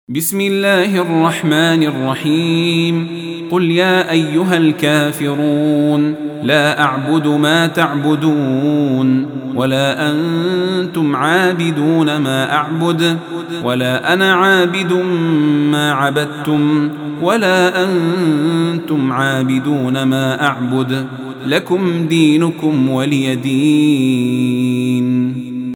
بسم الله الرحمن الرحيم. قل يا أيها الكافرون لا أعبد ما تعبدون ولا أنتم عابدون ما أعبد ولا أنا عابد ما عبدتم ولا أنتم عابدون ما أعبد لكم دينكم ولي دين.